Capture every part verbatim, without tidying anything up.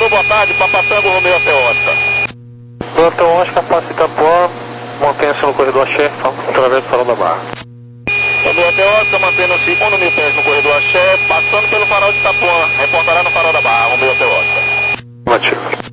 Alô, boa tarde, Papatango, Romeu até Oscar. Plantão Oscar, passa Itapuã, mantenha-se no corredor Axé, através do Farol da Barra. Romeu até Oscar, mantendo-se um mil pés no corredor Axé, passando pelo Farol de Itapuã, reportará no Farol da Barra, Romeu até Oscar. Motivo.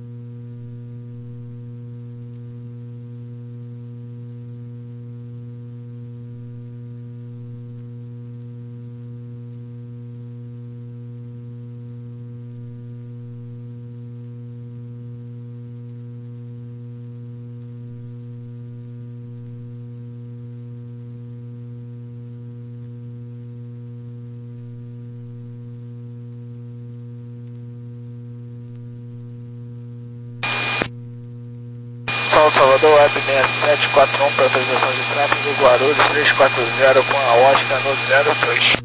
Sol Salvador, web seis sete quatro um para atualização de tráfego, Guarulhos três quatro zero com a Oscar no zero dois.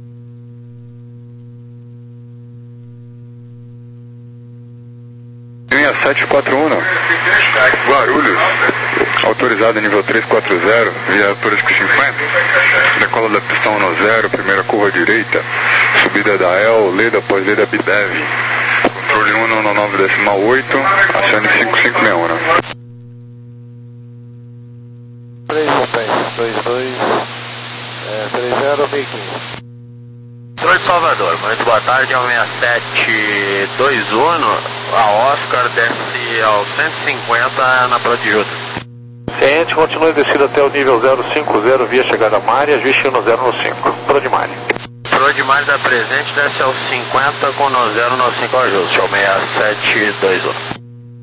Linha sete quatro um, Guarulhos, autorizado nível três quatro zero, via Turisco cinquenta, decola da pistão no zero, primeira curva direita, subida da E L, leda após leda Bidev, controle um no nove decimal oito, acione cinco cinco seis um, né? três dois dois três zero meio quinze. Oi, Salvador, muito boa tarde, ao seis sete dois um, a Oscar desce ao cento e cinquenta na Pro de Juta. Ciente, continue descido até o nível zero cinco zero via chegada Mari, ajuste no zero no cinco, Pro de Mari. Pro de Mari da presente desce ao cinquenta com no zero no cinco ajuste, ao seis sete dois um.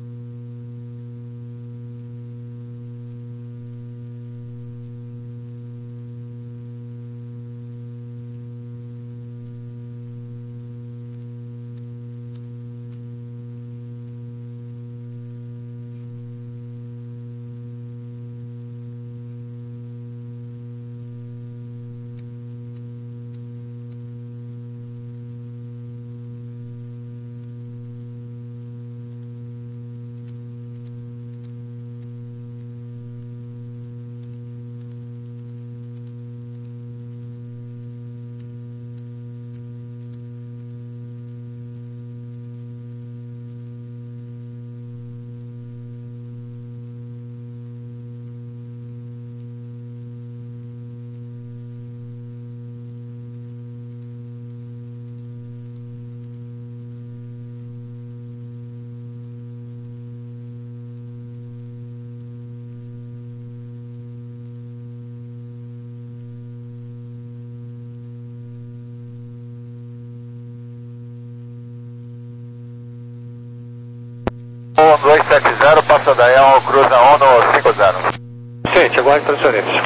um dois sete zero, passa da E L, cruza um no cinco zero. Ciente, agora transferência.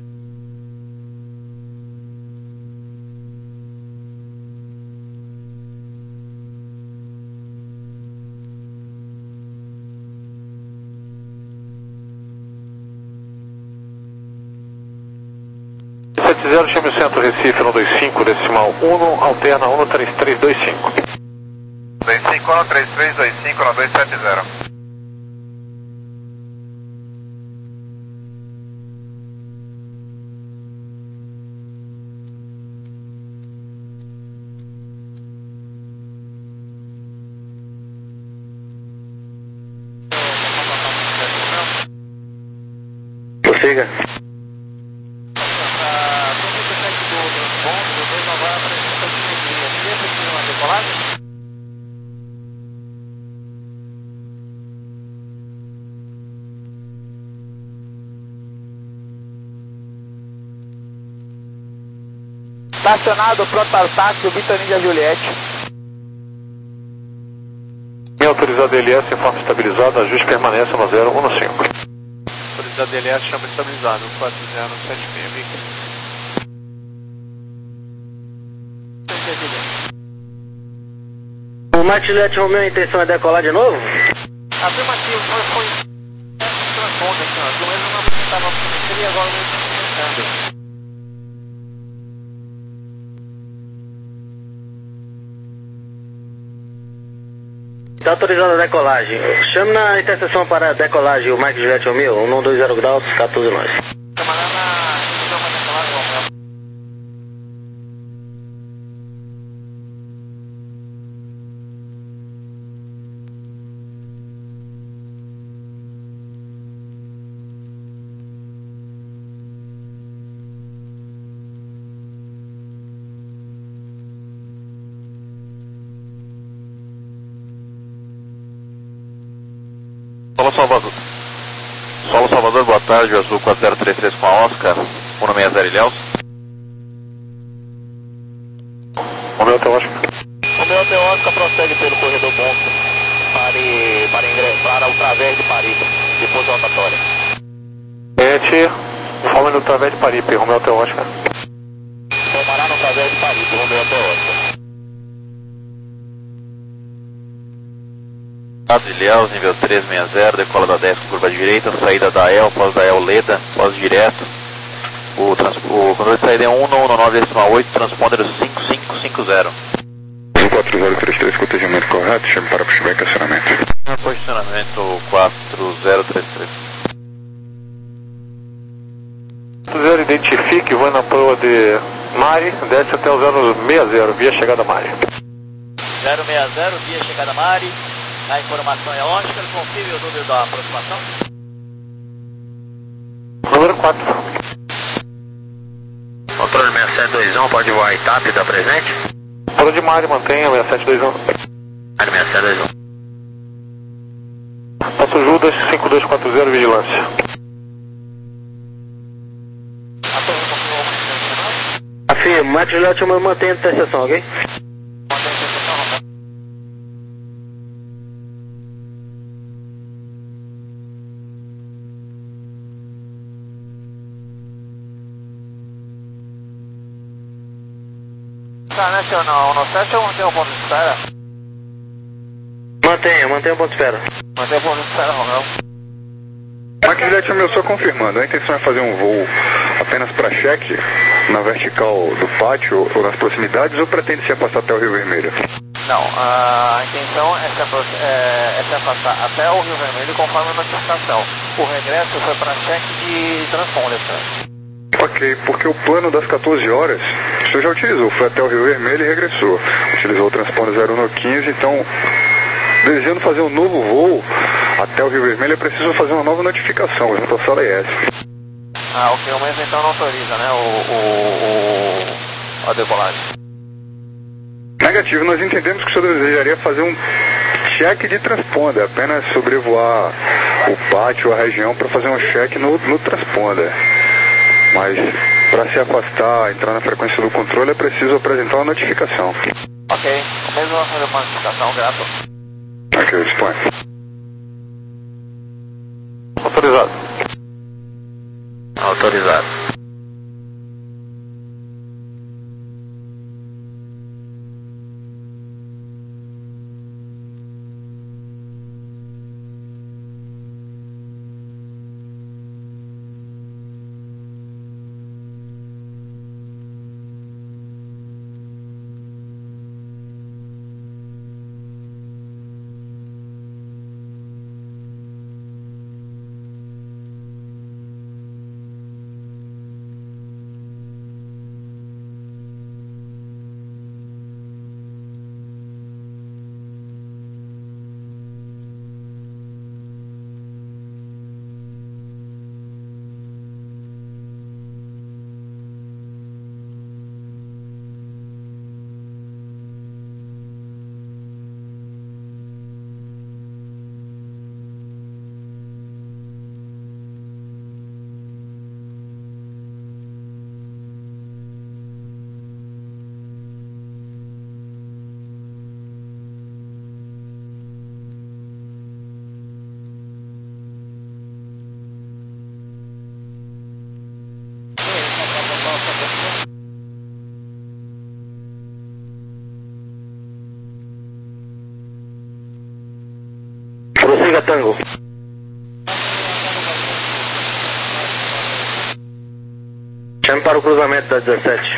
sete zero, chame o centro Recife no dois cinco, decimal um, alterna um no três três dois cinco. dois cinco no três três dois cinco no dois sete zero. Prossiga. Estacionado, pronto para o táxi, o Vitor Índia Juliette. Linha autorizada L S em forma estabilizada, ajuste permanece no zero um no cinco. Autorizado L S, chama estabilizado, quatro zero sete seis. O Max Juliette Romeu, a intenção é decolar de novo? Afirmativo, foi, foi transponda aqui, ó. Pelo menos não estava acontecendo e agora não está acontecendo. Está autorizada a decolagem. Chame na interseção para decolagem o Max Juliette Romeu, um dois zero graus, quatorze nós. Trabalhar na instituição para decolagem, Romeu. Salvador. Solo Salvador, boa tarde, o Azul quatro zero três três com a Oscar, um seis zero Ilhéus. Romeu Hotel Oscar. Romeu Hotel Oscar prossegue pelo corredor bom para, para, ingre, para o través de Paripe, depois da rotatória. Sete, informe no través de Paripe, Romeu Hotel Oscar. Tomará no través de Paripe, Romeu Hotel Oscar. Dados Ilhéus, nível três seis zero, decola da dez com curva direita, saída da E L, pós da E L Leda, pós direto. O, trans, o controle de saída é um um nove oito, transponder cinco cinco cinco zero. quatro zero três três, cotejamento correto, chame para pushback e acionamento. Posicionamento quatro zero três três. quatro zero, identifique, vou na proa de Mari, desce até o zero seis zero, via chegada Mari. zero seis zero, via chegada Mari. A informação é Oscar, confirme o número da aproximação. Número quatro. Controle seis sete dois um, pode voar I T A P, está presente? Proa de Mari, mantenha seis sete dois um. Mari seis sete dois um. Passo Judas, cinco dois quatro zero, vigilância. Afirmo, Mike Juliette, mantém a interseção, ok? Tá, nacional, no sete ou mantém o ponto de espera? Mantenha, mantenha o ponto de espera. Mantém o ponto de espera, Romeu. Mike Juliette, meu, só confirmando, a intenção é fazer um voo apenas para cheque na vertical do pátio ou nas proximidades ou pretende se afastar até o Rio Vermelho? Não, a intenção é se, apro- é, é se afastar até o Rio Vermelho conforme a notificação. O regresso foi para cheque de transponder, tá? Ok, porque o plano das quatorze horas, o senhor já utilizou, foi até o Rio Vermelho e regressou. Utilizou o transponder zero um quinze, então, desejando fazer um novo voo até o Rio Vermelho, é preciso fazer uma nova notificação junto ao S A L E S. Ah, ok, o mesmo então não autoriza, né, o, o, o, a decolagem. Negativo, nós entendemos que o senhor desejaria fazer um cheque de transponder, apenas sobrevoar o pátio, a região, para fazer um cheque no, no transponder. Mas, para se afastar, entrar na frequência do controle, é preciso apresentar uma notificação. Ok, o mesmo vai fazer uma notificação, grato. Ok, dispõe. Autorizado. Autorizado. Prossiga, Tango. Chame para o cruzamento da dezessete.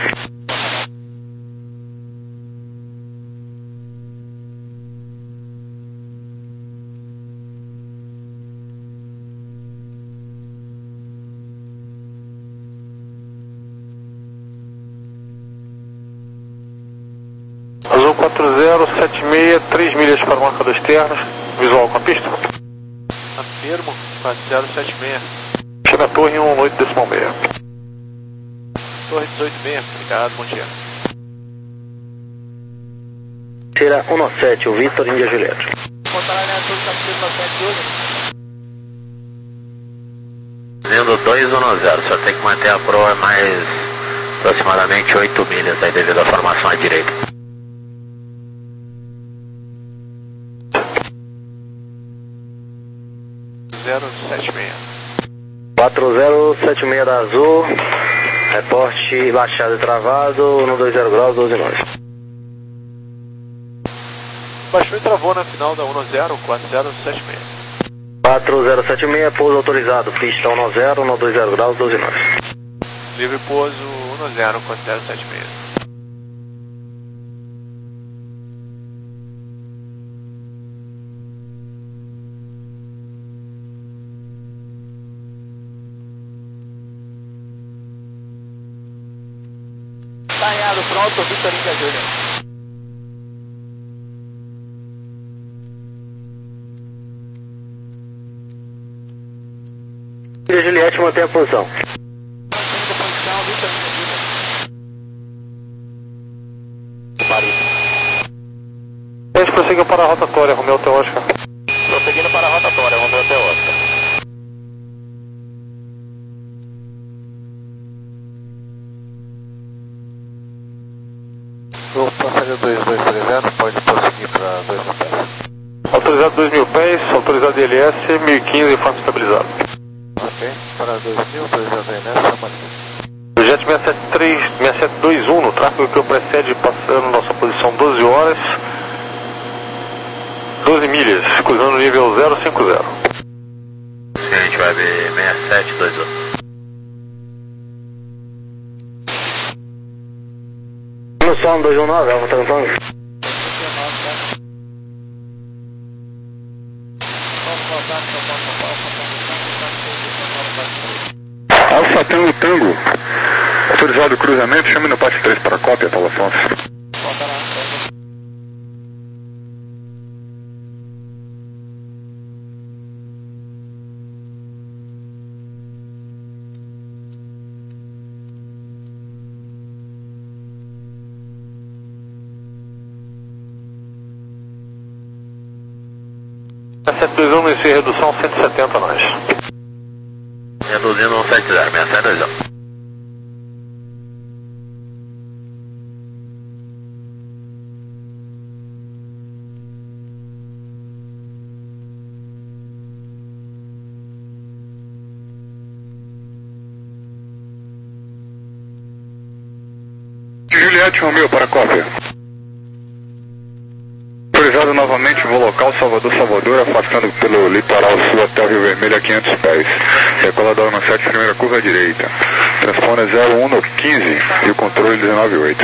Azul quatro zero sete seis, três milhas para o marcador externo, visual com a pista. Afirmo, quatro zero sete seis. Chega a torre um oito decimal seis. Torre dezoito seis, obrigado, bom dia. Será um nove sete, o Vitor Índia Juliette. Contar a linha azul, tá sete doze. dois um zero, só tem que manter a proa mais aproximadamente oito milhas aí devido à formação à direita. zero sete seis. quatro zero sete seis da Azul, reporte baixado e travado, um dois zero graus, doze nós. Baixou e travou na final da um zero, quatro zero sete seis. quatro zero sete seis, pouso autorizado, pista um zero, um dois zero graus, doze nós. Livre pouso um zero, quatro zero sete seis. Alinhado, pronto, Victor India Júnior. E Juliette mantém a posição. Mantendo a posição, Victor India Júnior. Paris. A gente prosseguiu para a rotatória, Romeu até Oscar. Prosseguindo para a rotatória, Romeu até Oscar. O passageiro dois dois trezentos pode prosseguir para dois mil pés. Autorizado dois mil pés, autorizado I L S, mil e quinze e forma estabilizado. Ok, para dois mil, autorizado I L S, chama Jet seis sete três, seis sete dois um, no tráfego que o precede, passando nossa posição doze horas, doze milhas, cruzando o nível zero cinco zero. Sim, a gente vai ver seis sete dois um. No som dois um nove, Alfa Tango. Alfa Tango Tango. Autorizado o cruzamento, chame no parte três para cópia, Paulo Afonso. sete dois um, nesse redução cento e setenta nós. Reduzindo cento e setenta, seis sete dois um. Juliette Romeu para cópia. Autorizado novamente voo local Salvador Salvador, afastando pelo litoral sul até o Rio Vermelho a quinhentos pés. Decolador no sete, primeira curva à direita. Transponder zero um no quinze e o controle dezenove oito.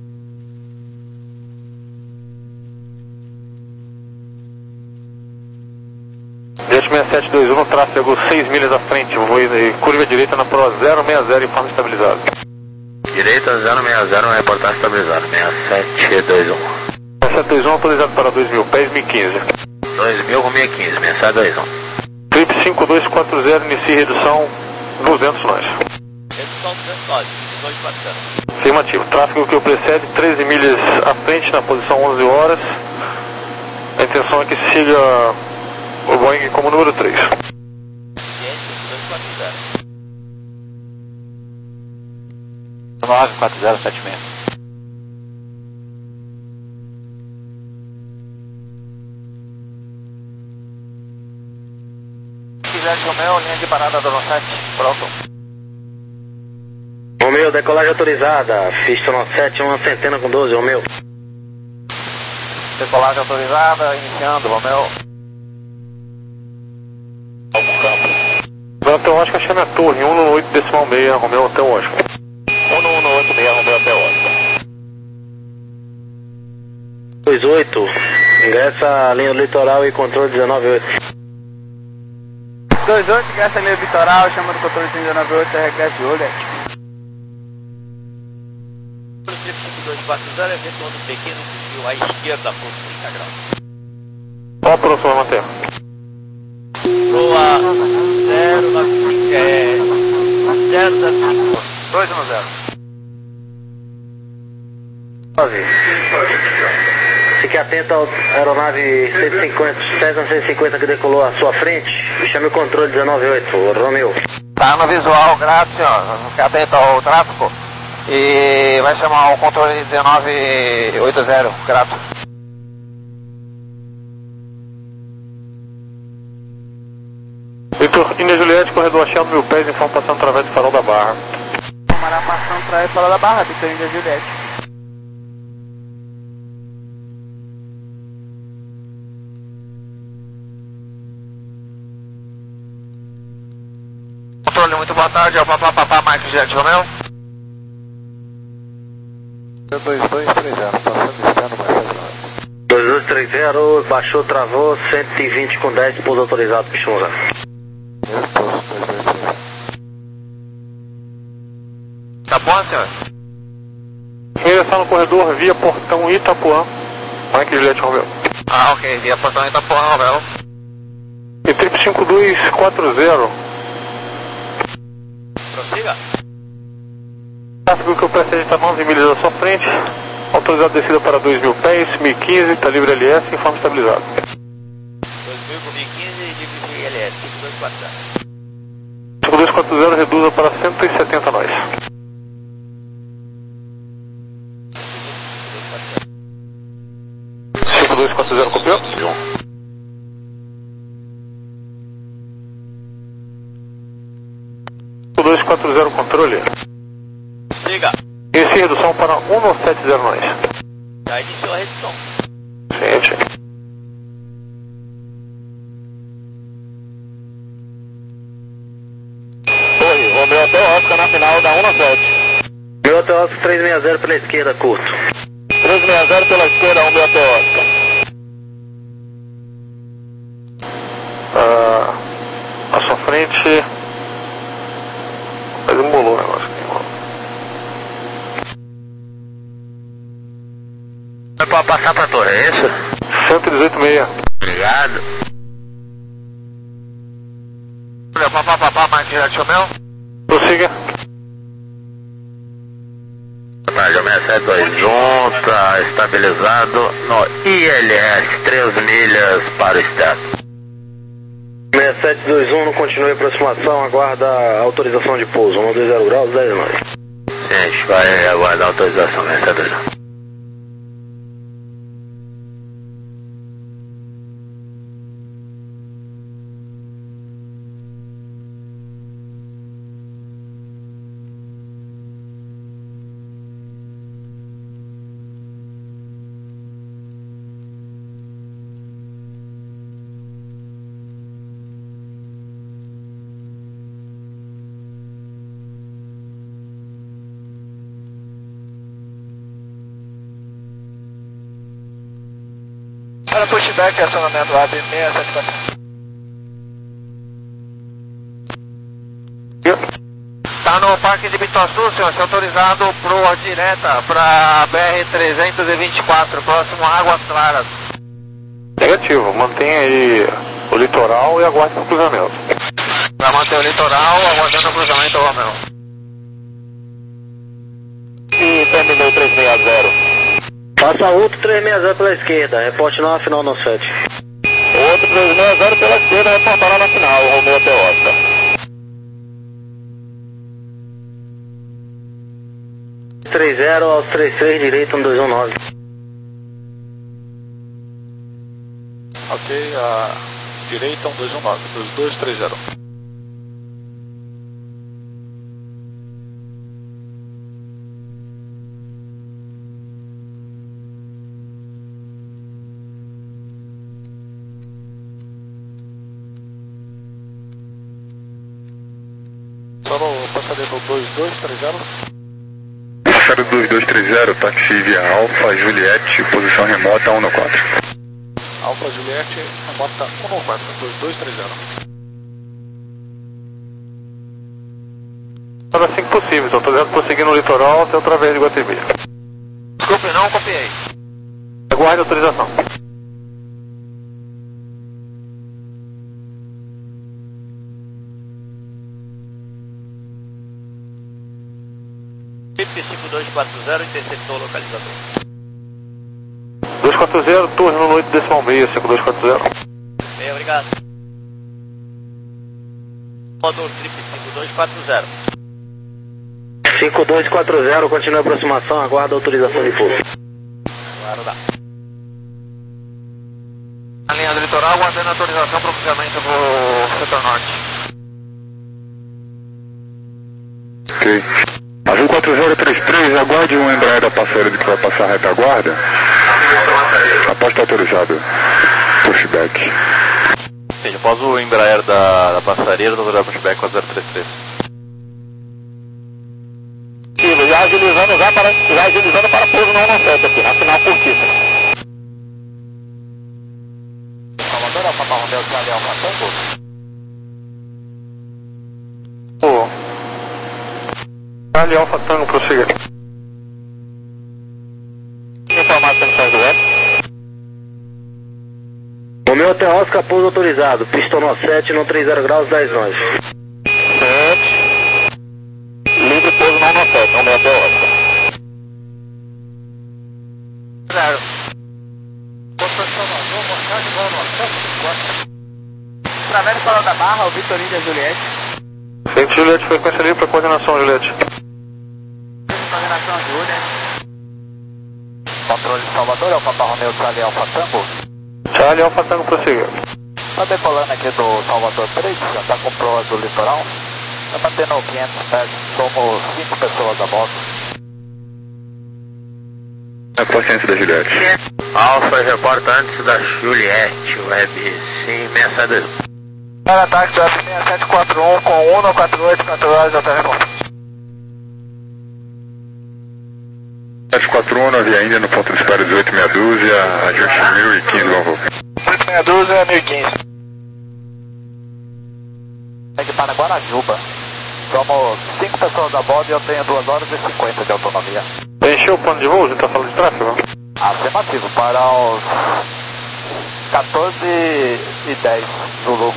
Jet seis sete dois um no tráfego seis milhas à frente, voo e curva à direita na proa zero seis zero em forma estabilizada. Direita zero seis zero, reportar estabilizado, seis sete dois um. seis sete dois um autorizado para dois mil pés, mil e quinze. dois mil com mil e quinze, seis sete dois um. Trip cinco dois quatro zero, inicie redução duzentos nós. Redução duzentos nós, dois quatro zero. Afirmativo, tráfego que o precede, treze milhas à frente na posição onze horas. A intenção é que siga o Boeing como número três. dois quatro zero. nove quatro zero sete seis. Quiser Romeu, linha de parada do sete, pronto. Romeu, decolagem autorizada, pista nove sete, uma centena com doze, Romeu. Decolagem autorizada, iniciando, Romeu. Algum campo. Até o Oscar, chame a torre, um no oito decimal seis, Romeu até o Oscar. um no um no oito seis, Romeu até o Oscar. dois oito, ingressa a linha do litoral e controle dezenove oito. dois oito, ingressa a linha do litoral, chama do controle dezenove oito, regresso de Juliette. cinco dois quatro zero, efetuando um pequeno desvio à esquerda por trinta graus. Qual a próxima, manter? Proa zero nove cinco, é... zero zero cinco, dois um zero. Fique atento à aeronave cento e cinquenta, Cessna cento e cinquenta que decolou à sua frente. Chame o controle dezenove oito, Romeu. Tá no visual, grato, senhor. Fique atento ao tráfego. E vai chamar o controle dezenove oitenta, grato. Vitor, India Juliette, corredor achando mil pés, informa passando através do farol da Barra. Camará passando através do farol da Barra, Vitor, India Juliette. Controle, muito boa tarde, é o Papá Papá Mike Jet Romeo. dois dois três zero, passando externo, mais nove. dois dois três zero, baixou, travou, cento e vinte com dez, pouso autorizado, pista um zero. Mesmo posto, dois dois três zero. Tá bom, senhor? Ingressar no corredor via portão Itapuã, Mike Juliette Romeo. Ah, ok, via portão Itapuã, Romeo. E trip cinco dois quatro zero. Prossiga. Tráfego que o precede está nove milhas à sua frente. Autorizado descida para dois mil pés, mil e quinze, está livre L S, informe estabilizado. dois mil por mil e quinze, livre L S, cinco dois quatro zero. cinco dois quatro zero, reduza para cento e setenta nós. cinco dois quatro zero, copiou? cinco dois quatro zero, controle. Siga. Inicie redução para um nove sete zero nós. Já iniciou a redução. Gente. Oi, Romeo até Oscar na final da um nove sete. Meu até Oscar trezentos e sessenta pela esquerda, curto. trezentos e sessenta pela esquerda, Romeo até Oscar. Ah, à sua frente. Mas embolou o negócio aqui. É pra passar pra torre, é isso? cento e dezoito meia. Obrigado. Olha, Papá Papá Mike Jet Romeo. Prossiga. Rádio seis sete dois um, tá estabilizado no I L S, três milhas para o externo. seis sete dois um, não continue a aproximação, aguarda a autorização de pouso, um dois zero graus, dez nós. A gente vai aguardar a autorização, seis sete dois um. Para pushback, acionamento A B seis sete quatro. Tá no Parque de Bituaçu, senhor, se autorizado por direta para B R trezentos e vinte e quatro, próximo a Águas Claras. Negativo, mantenha aí o litoral e aguarde o cruzamento. Para manter o litoral, aguardando o cruzamento, Romeo. E terminou trezentos e sessenta. Passa outro trezentos e sessenta pela esquerda, reporte na final no sete. Outro trezentos e sessenta pela esquerda, reportará na final, o Romeo até Oscar. três zero aos trinta e três, direito, um dois um nove. Ok, a direita um dois um nove, dois dois três zero. Só no passageiro dois dois três zero. Passageiro dois dois três zero, táxi via Alfa Juliette, posição remota um no quatro. Alfa Juliette, remota um no quatro, dois dois três zero. Assim que possível, então estou dizendo prosseguir no litoral até através de Guatemi. Desculpe, não copiei. Aguarde a autorização. Trip cinco dois quatro zero, interceptou o localizador. dois quatro zero, torre no oito decimal meia, cinco dois quatro zero. Bem, obrigado. Motor Trip cinco dois quatro zero. cinco dois quatro zero, continua a aproximação, aguarda a autorização de pouso. Claro, dá. Na linha do litoral, aguardando a autorização para o cruzamento do setor norte. Ok. Azul quatro zero três três, aguarde um Embraer da passareira que vai passar a retaguarda. Aposta autorizado. Pushback. Sim, após o Embraer da, da passareira, estou autorizado pushback quatro zero três três. Kilo, já agilizando, já, para, já agilizando para pouso no um sete aqui, na final curtíssima. Salvador, Alfa Romeo, Charlie Alfa Tango. Pô. Charlie Alfa Tango, prossiga. Informado condições do web. Romeu até Oscar, pouso autorizado, pistão no sete, no trinta graus, dez nós. sete. Livre pouso no um sete, Romeu até Oscar. Zero. Salvador, boa tarde, boa noite. Através da da Barra, o Vitorino da Juliette. Frente Juliette, frequência livre para coordenação, Juliette. Coordenação Juliette. Controle de Salvador, Alfa Romeo, Charlie Alfa Tango. Charlie Alfa Tango, prossiga. Tá decolando aqui do Salvador três, já tá com prova do litoral. Tá batendo quinhentos pés, somos cinco pessoas a bordo. A consciência da Juliette. Alfa, reporta antes da Juliette, Web sim, sessenta e dois. Para táxi Web seis sete quatro um com um no quatro oito quatro horas até resposta. sete quatro um, havia ainda no ponto de espera dezoito meia dúzia, ajuste mil e quinze, vamos voltar. oito meia dúzia, mil e quinze. Segue para Guarajuba. Somos cinco pessoas a bordo e eu tenho duas horas e cinquenta de autonomia. Encheu o plano de voo, já está falando de tráfego? Afirmativo, para os quatorze e dez, Zulu.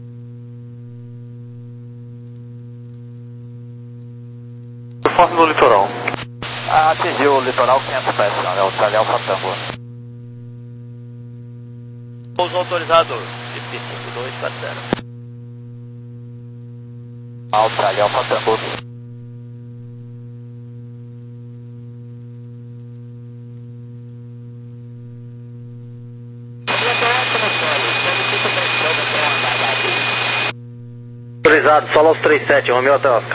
Performance no litoral. Atingiu o litoral quinhentos pés, é o Charlie Alfa Tango. Pouso autorizado, F cinco dois quatro zero. Ah, o Charlie Alfa Tango. Autorizado, solo aos trinta e sete, Romeu até Oscar.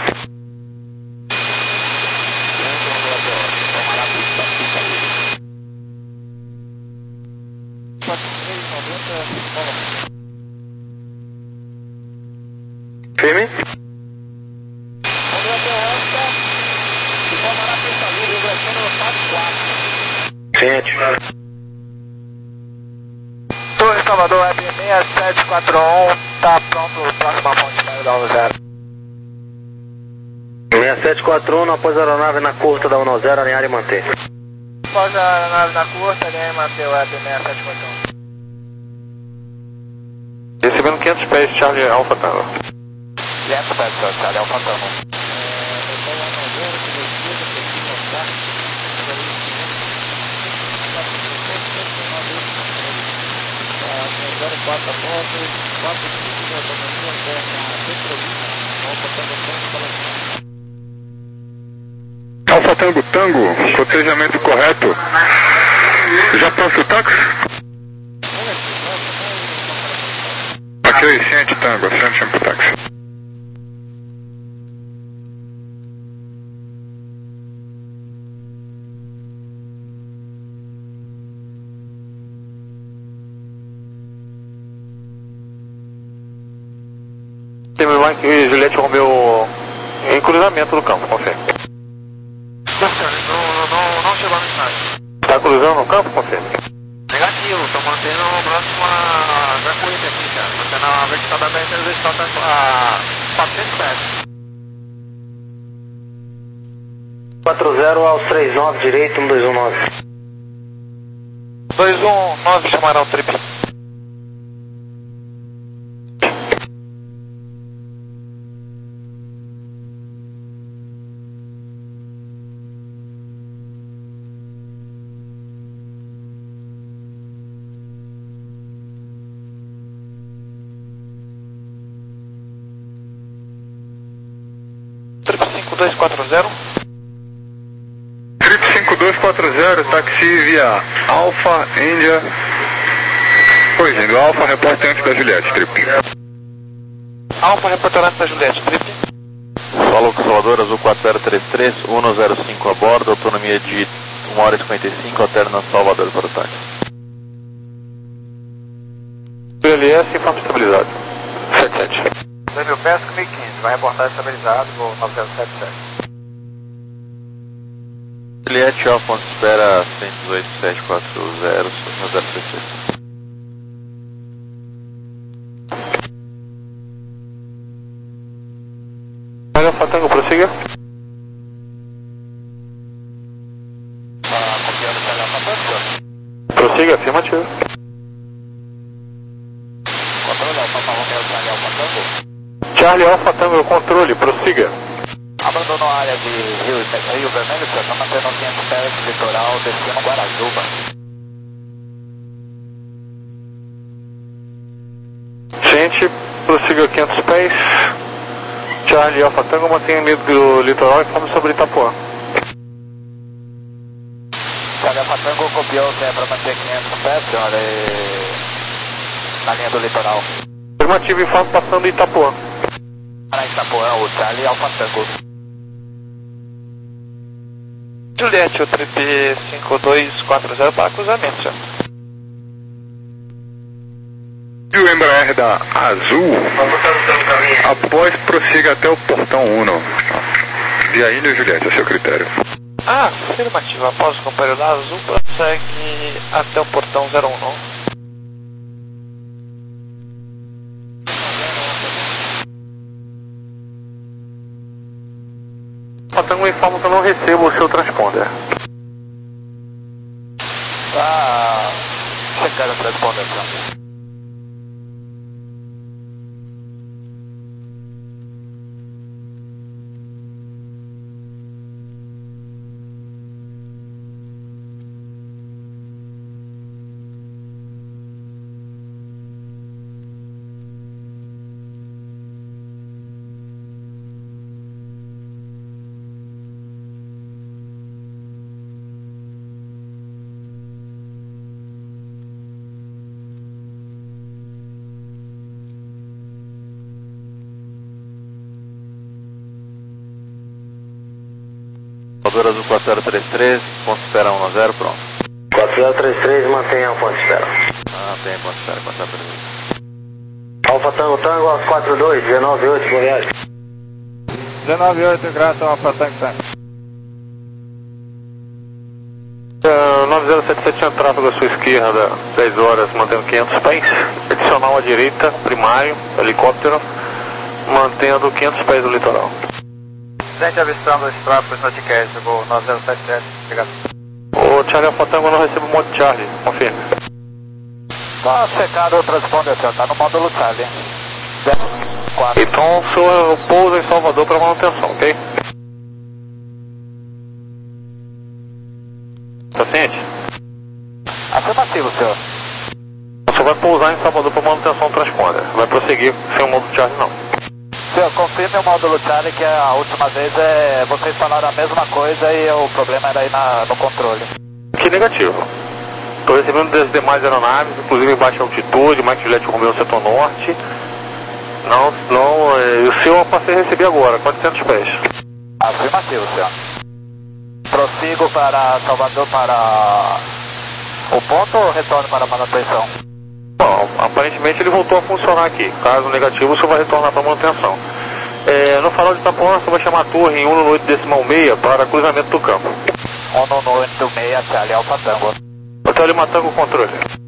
Firme? Ciente. Torre Salvador, Web seis sete quatro um, tá pronto, próxima ponte para dar um zero. seis sete quatro um, após a aeronave na curta da um zero, alinhar e manter. Após a aeronave na curta, alinhar e manter o Web seis sete quatro um. Recebendo quinhentos pés, Charlie Alfa Tango. quinhentos pés, Charlie Alfa Tango. quatro motos, quatro tipos de autonomia interna Petrolina, Alfa Tango Alfa Tango Tango, cotejamento correto. Já passa o táxi? Ok, ciente Tango, ciente para o táxi. Mike Juliette Romeu em cruzamento do campo, confere. Não, senhor, não, não, não chegou a mensagem. Está cruzando no campo, confere? Negativo, estou mantendo próximo a da corrida aqui, cara. Mantendo a vertical da B R três a quatrocentos pés. quatro zero aos trinta e nove, direito, um dois um nove. dois um nove, chamarão trip. dois quatro zero. Trip cinco dois quatro zero, táxi via Alfa, Índia. Corrigindo, Alfa, reporte antes da Juliette, Trip. Alfa, repórter antes da Juliette, Trip. Solo Salvador, Azul quatro zero três três, um zero cinco a bordo, autonomia de uma hora e cinquenta e cinco, alterna Salvador para o táxi. B L S, informe estabilizado. sete sete. dois mil pés, mil e quinze, vai reportar estabilizado, voo nove zero sete sete. Juliette, Alfonso, espera cento e dezoito, sete quatro zero, zero seis seis. Alfa Tango, prossiga. Ah, confiando no Alfa Tango. Prossiga, afirmativo. Controle Alfa Romeo, Charlie Alfa Tango. Charlie Alfa Tango, controle, prossiga. Abandonou a área de Rio, Rio Vermelho, senhor, está mantendo quinhentos pés de litoral, destino Guarajuba. Gente, prossiga quinhentos pés. Charlie Alfa Tango, mantenha medo do litoral e informe sobre Itapuã. Charlie Alfa Tango copiou é, para manter quinhentos pés, senhor, e... na linha do litoral. Afirmativo, informe passando Itapuã. Para Itapuã, o Charlie Alfa Tango. Juliette, o trip cinco dois quatro zero para cruzamento, senhor. E o Embraer da Azul, após prossiga até o portão um. Via Ilha Juliette, a seu critério. Ah, afirmativo. Após o companheiro da Azul, prossegue até o portão zero um. Tango informa que eu não recebo o seu transponder. Tá checando o transponder, senhor. Salvador, Azul quatro zero três três, ponto espera um zero, pronto. quatro zero três três, mantenha o ponto de espera. Ah, tem ponto espera, quatro zero três três. Alfa Tango Tango, Alfa quatro dois, dezenove oito, Goiás. dezenove oito, graças ao Alfa Tango Tango. Uh, nove zero sete sete tinha tráfego à sua esquerda, dez horas, mantendo quinhentos pés. Adicional à direita, primário, helicóptero, mantendo quinhentos pés do litoral. Gente avistando os tráficos no Ticast, voo nove zero sete sete, obrigado. O Charlie Alfa Tango, não recebo o modo Charlie, confirme. Tá checado o transponder, senhor, tá no módulo Charlie. quatro. Então o senhor pousa em Salvador para manutenção, ok? Tá ciente? Afirmativo, senhor. O senhor vai pousar em Salvador para manutenção do transponder. Vai prosseguir sem o modo Charlie, não. Senhor, confirme o módulo Charlie que a última vez é, vocês falaram a mesma coisa e o problema era aí na, no controle. Que negativo. Estou recebendo das demais aeronaves, inclusive em baixa altitude, Mike Juliette Romeo setor norte. Não, não, é, o seu eu passei a receber agora, quatrocentos pés. Afirmativo, senhor. Prossigo para Salvador para o ponto ou retorno para a manutenção? Não, aparentemente ele voltou a funcionar aqui. Caso negativo, o senhor vai retornar para a manutenção. É, no farol de Itapuã, você vai chamar a torre em um no oito decimal seis para cruzamento do campo. um no oito seis, Charlie Alfa Tango. Hotel Lima Tango, controle.